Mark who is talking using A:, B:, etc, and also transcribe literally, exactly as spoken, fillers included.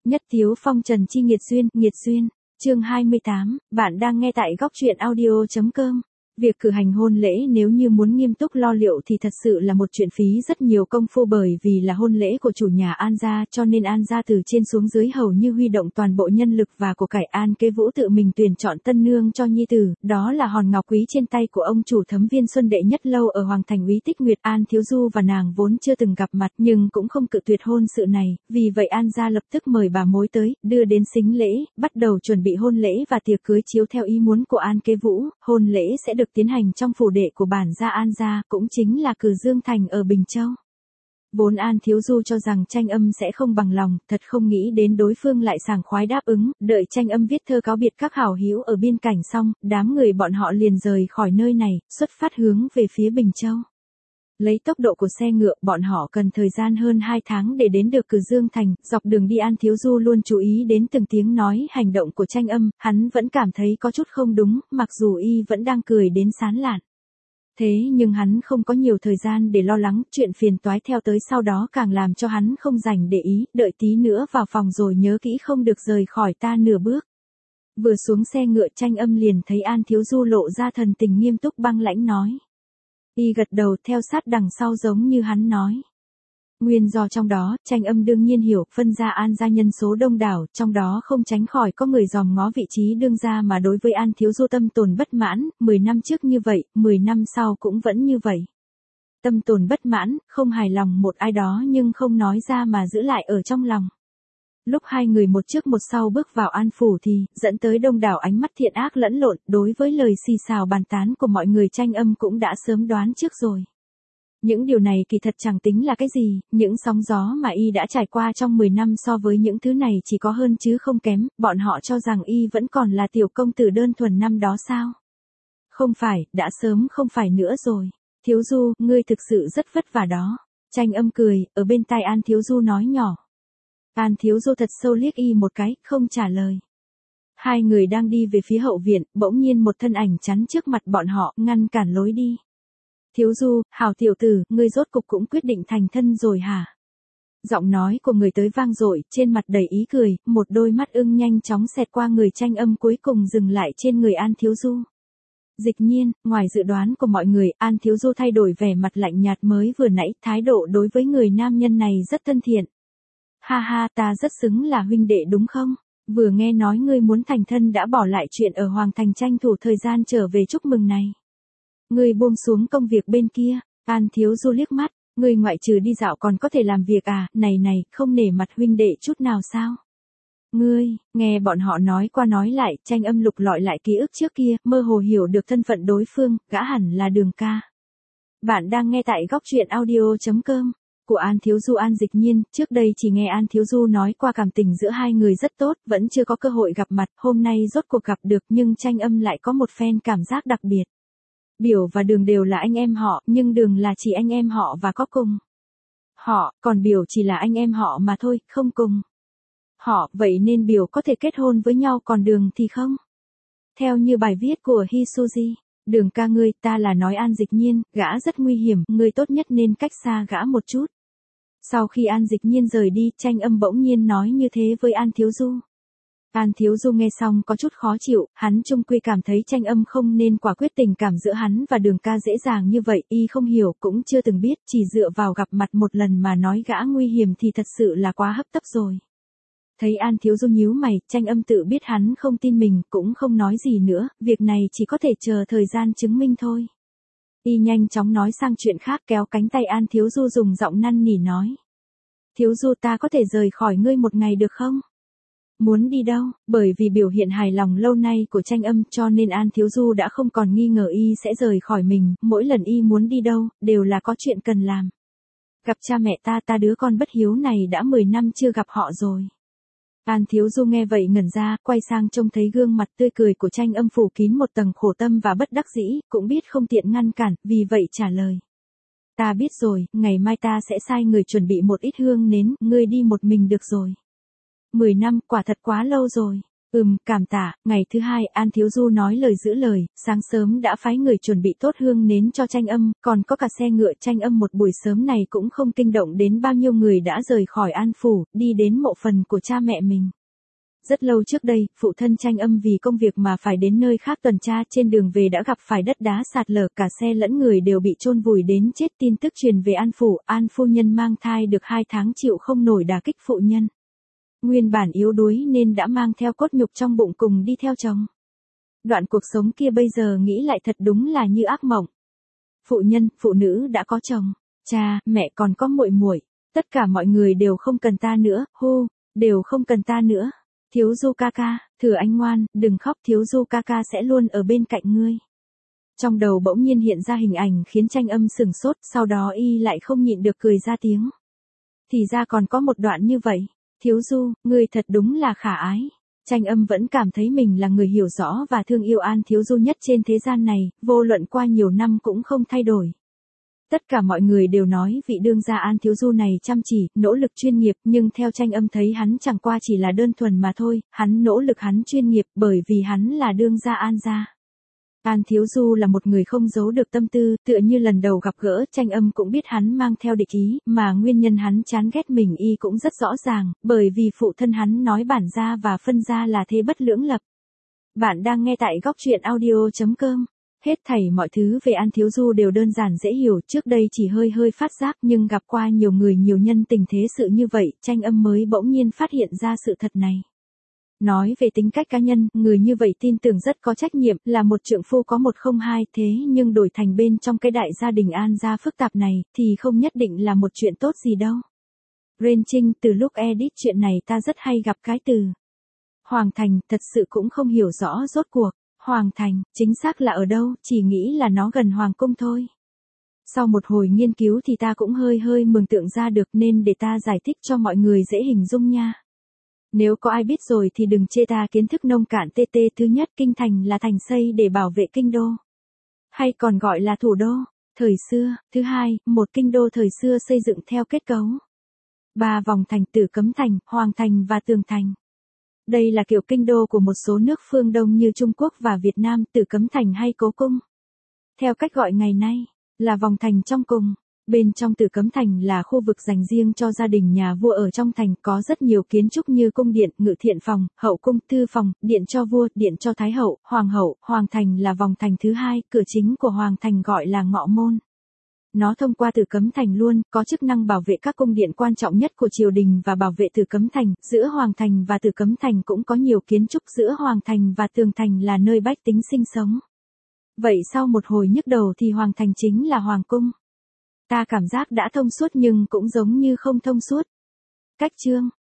A: Nhất Tiếu Phong Trần Chi Nghiệt Duyên, Nghiệt Duyên, chương hai mươi tám, bạn đang nghe tại góc truyện audio.com. Việc cử hành hôn lễ nếu như muốn nghiêm túc lo liệu thì thật sự là một chuyện phí rất nhiều công phu, bởi vì là hôn lễ của chủ nhà An gia, cho nên An gia từ trên xuống dưới hầu như huy động toàn bộ nhân lực và của cải. An Kế Vũ tự mình tuyển chọn tân nương cho nhi tử, đó là hòn ngọc quý trên tay của ông chủ Thấm Viên Xuân đệ nhất lâu ở Hoàng Thành Úy Tích Nguyệt. An Thiếu Du và nàng vốn chưa từng gặp mặt nhưng cũng không cự tuyệt hôn sự này, vì vậy An gia lập tức mời bà mối tới, đưa đến sính lễ, bắt đầu chuẩn bị hôn lễ và tiệc cưới chiếu theo ý muốn của An Kế Vũ. Hôn lễ sẽ được tiến hành trong phủ đệ của bản gia An gia, cũng chính là Cử Dương Thành ở Bình Châu. Vốn An Thiếu Du cho rằng Tranh Âm sẽ không bằng lòng, thật không nghĩ đến đối phương lại sảng khoái đáp ứng. Đợi Tranh Âm viết thơ cáo biệt các hảo hữu ở biên cảnh xong, đám người bọn họ liền rời khỏi nơi này, xuất phát hướng về phía Bình Châu. Lấy tốc độ của xe ngựa, bọn họ cần thời gian hơn hai tháng để đến được Cử Dương Thành. Dọc đường đi An Thiếu Du luôn chú ý đến từng tiếng nói, hành động của Tranh Âm, hắn vẫn cảm thấy có chút không đúng, mặc dù y vẫn đang cười đến sán lạn. Thế nhưng hắn không có nhiều thời gian để lo lắng, chuyện phiền toái theo tới sau đó càng làm cho hắn không rảnh để ý, đợi tí nữa vào phòng rồi nhớ kỹ không được rời khỏi ta nửa bước. Vừa xuống xe ngựa, Tranh Âm liền thấy An Thiếu Du lộ ra thần tình nghiêm túc băng lãnh nói. Y gật đầu theo sát đằng sau giống như hắn nói. Nguyên do trong đó, Tranh Âm đương nhiên hiểu, phân gia An gia nhân số đông đảo, trong đó không tránh khỏi có người dòm ngó vị trí đương gia mà đối với An Thiếu Du tâm tồn bất mãn, mười năm trước như vậy, mười năm sau cũng vẫn như vậy. Tâm tồn bất mãn, không hài lòng một ai đó nhưng không nói ra mà giữ lại ở trong lòng. Lúc hai người một trước một sau bước vào An phủ thì, dẫn tới đông đảo ánh mắt thiện ác lẫn lộn, đối với lời xì xào bàn tán của mọi người Tranh Âm cũng đã sớm đoán trước rồi. Những điều này kỳ thật chẳng tính là cái gì, những sóng gió mà y đã trải qua trong mười năm so với những thứ này chỉ có hơn chứ không kém, bọn họ cho rằng y vẫn còn là tiểu công tử đơn thuần năm đó sao? Không phải, đã sớm không phải nữa rồi. Thiếu Du, ngươi thực sự rất vất vả đó. Tranh Âm cười, ở bên tai An Thiếu Du nói nhỏ. An Thiếu Du thật sâu liếc y một cái, không trả lời. Hai người đang đi về phía hậu viện, bỗng nhiên một thân ảnh chắn trước mặt bọn họ, ngăn cản lối đi. Thiếu Du, hảo tiểu tử, ngươi rốt cục cũng quyết định thành thân rồi hả? Giọng nói của người tới vang dội, trên mặt đầy ý cười, một đôi mắt ưng nhanh chóng xẹt qua người Tranh Âm cuối cùng dừng lại trên người An Thiếu Du. Dịch nhiên, ngoài dự đoán của mọi người, An Thiếu Du thay đổi vẻ mặt lạnh nhạt mới vừa nãy, thái độ đối với người nam nhân này rất thân thiện. Ha ha, ta rất xứng là huynh đệ đúng không? Vừa nghe nói ngươi muốn thành thân đã bỏ lại chuyện ở Hoàng Thành tranh thủ thời gian trở về chúc mừng này. Ngươi buông xuống công việc bên kia. An Thiếu Du liếc mắt, ngươi ngoại trừ đi dạo còn có thể làm việc à, này này, không nể mặt huynh đệ chút nào sao? Ngươi, nghe bọn họ nói qua nói lại, Tranh Âm lục lọi lại ký ức trước kia, mơ hồ hiểu được thân phận đối phương, gã hẳn là Đường ca. Bạn đang nghe tại góc truyện audio.com. Của An Thiếu Du An Dịch Nhiên, trước đây chỉ nghe An Thiếu Du nói qua cảm tình giữa hai người rất tốt, vẫn chưa có cơ hội gặp mặt, hôm nay rốt cuộc gặp được nhưng Tranh Âm lại có một phen cảm giác đặc biệt. Biểu và Đường đều là anh em họ, nhưng Đường là chỉ anh em họ và có cùng họ, còn Biểu chỉ là anh em họ mà thôi, không cùng họ, vậy nên Biểu có thể kết hôn với nhau còn Đường thì không. Theo như bài viết của Hisuji. Đường ca ngươi, ta là nói An Dịch Nhiên, gã rất nguy hiểm, ngươi tốt nhất nên cách xa gã một chút. Sau khi An Dịch Nhiên rời đi, Tranh Âm bỗng nhiên nói như thế với An Thiếu Du. An Thiếu Du nghe xong có chút khó chịu, hắn chung quy cảm thấy Tranh Âm không nên quả quyết tình cảm giữa hắn và Đường ca dễ dàng như vậy, y không hiểu, cũng chưa từng biết, chỉ dựa vào gặp mặt một lần mà nói gã nguy hiểm thì thật sự là quá hấp tấp rồi. Thấy An Thiếu Du nhíu mày, Tranh Âm tự biết hắn không tin mình, cũng không nói gì nữa, việc này chỉ có thể chờ thời gian chứng minh thôi. Y nhanh chóng nói sang chuyện khác, kéo cánh tay An Thiếu Du dùng giọng năn nỉ nói. Thiếu Du, ta có thể rời khỏi ngươi một ngày được không? Muốn đi đâu? Bởi vì biểu hiện hài lòng lâu nay của Tranh Âm cho nên An Thiếu Du đã không còn nghi ngờ y sẽ rời khỏi mình, mỗi lần y muốn đi đâu, đều là có chuyện cần làm. Gặp cha mẹ ta, ta đứa con bất hiếu này đã mười năm chưa gặp họ rồi. An Thiếu Du nghe vậy ngẩn ra, quay sang trông thấy gương mặt tươi cười của Tranh Âm phủ kín một tầng khổ tâm và bất đắc dĩ, cũng biết không tiện ngăn cản, vì vậy trả lời. Ta biết rồi, ngày mai ta sẽ sai người chuẩn bị một ít hương nến, ngươi đi một mình được rồi. Mười năm, quả thật quá lâu rồi. Ừm, cảm tạ. Ngày thứ hai, An Thiếu Du nói lời giữ lời, sáng sớm đã phái người chuẩn bị tốt hương nến cho Tranh Âm, còn có cả xe ngựa Tranh Âm một buổi sớm này cũng không kinh động đến bao nhiêu người đã rời khỏi An Phủ, đi đến mộ phần của cha mẹ mình. Rất lâu trước đây, phụ thân Tranh Âm vì công việc mà phải đến nơi khác tuần tra, trên đường về đã gặp phải đất đá sạt lở, cả xe lẫn người đều bị chôn vùi đến chết. Tin tức truyền về An Phủ, An phu nhân mang thai được hai tháng chịu không nổi đả kích phụ nhân. Nguyên bản yếu đuối nên đã mang theo cốt nhục trong bụng cùng đi theo chồng. Đoạn cuộc sống kia bây giờ nghĩ lại thật đúng là như ác mộng. Phụ nhân, phụ nữ đã có chồng, cha, mẹ còn có muội muội, tất cả mọi người đều không cần ta nữa, hô, đều không cần ta nữa. Thiếu Du ca ca, thử anh ngoan, đừng khóc, Thiếu Du ca ca sẽ luôn ở bên cạnh ngươi. Trong đầu bỗng nhiên hiện ra hình ảnh khiến Tranh Âm sừng sốt, sau đó y lại không nhịn được cười ra tiếng. Thì ra còn có một đoạn như vậy. Thiếu Du, ngươi thật đúng là khả ái. Tranh Âm vẫn cảm thấy mình là người hiểu rõ và thương yêu An Thiếu Du nhất trên thế gian này, vô luận qua nhiều năm cũng không thay đổi. Tất cả mọi người đều nói vị đương gia An Thiếu Du này chăm chỉ, nỗ lực chuyên nghiệp, nhưng theo Tranh Âm thấy hắn chẳng qua chỉ là đơn thuần mà thôi, hắn nỗ lực hắn chuyên nghiệp bởi vì hắn là đương gia An gia. An Thiếu Du là một người không giấu được tâm tư, tựa như lần đầu gặp gỡ, Tranh Âm cũng biết hắn mang theo địch ý, mà nguyên nhân hắn chán ghét mình y cũng rất rõ ràng, bởi vì phụ thân hắn nói bản gia và phân gia là thế bất lưỡng lập. Bạn đang nghe tại góc truyện audio chấm com. Hết thảy mọi thứ về An Thiếu Du đều đơn giản dễ hiểu, trước đây chỉ hơi hơi phát giác nhưng gặp qua nhiều người nhiều nhân tình thế sự như vậy, Tranh Âm mới bỗng nhiên phát hiện ra sự thật này. Nói về tính cách cá nhân, người như vậy tin tưởng rất có trách nhiệm, là một trượng phu có một không hai, thế nhưng đổi thành bên trong cái đại gia đình An gia phức tạp này, thì không nhất định là một chuyện tốt gì đâu. Ren Trinh, từ lúc edit chuyện này ta rất hay gặp cái từ Hoàng Thành, thật sự cũng không hiểu rõ rốt cuộc, Hoàng Thành, chính xác là ở đâu, chỉ nghĩ là nó gần Hoàng Cung thôi. Sau một hồi nghiên cứu thì ta cũng hơi hơi mường tượng ra được nên để ta giải thích cho mọi người dễ hình dung nha. Nếu có ai biết rồi thì đừng chê ta kiến thức nông cạn tê tê. Thứ nhất, kinh thành là thành xây để bảo vệ kinh đô, hay còn gọi là thủ đô, thời xưa. Thứ hai, một kinh đô thời xưa xây dựng theo kết cấu ba vòng thành: Tử Cấm Thành, Hoàng Thành và Tường Thành. Đây là kiểu kinh đô của một số nước phương Đông như Trung Quốc và Việt Nam. Tử Cấm Thành hay Cố Cung, theo cách gọi ngày nay, là vòng thành trong cùng. Bên trong Tử Cấm Thành là khu vực dành riêng cho gia đình nhà vua ở trong thành, có rất nhiều kiến trúc như cung điện, ngự thiện phòng, hậu cung, thư phòng, điện cho vua, điện cho thái hậu, hoàng hậu. Hoàng thành là vòng thành thứ hai, cửa chính của Hoàng thành gọi là Ngọ Môn. Nó thông qua Tử Cấm Thành luôn, có chức năng bảo vệ các cung điện quan trọng nhất của triều đình và bảo vệ Tử Cấm Thành. Giữa Hoàng thành và Tử Cấm Thành cũng có nhiều kiến trúc, giữa Hoàng thành và Tường Thành là nơi bách tính sinh sống. Vậy sau một hồi nhức đầu thì Hoàng thành chính là Hoàng cung. Ta cảm giác đã thông suốt nhưng cũng giống như không thông suốt. Cách chương,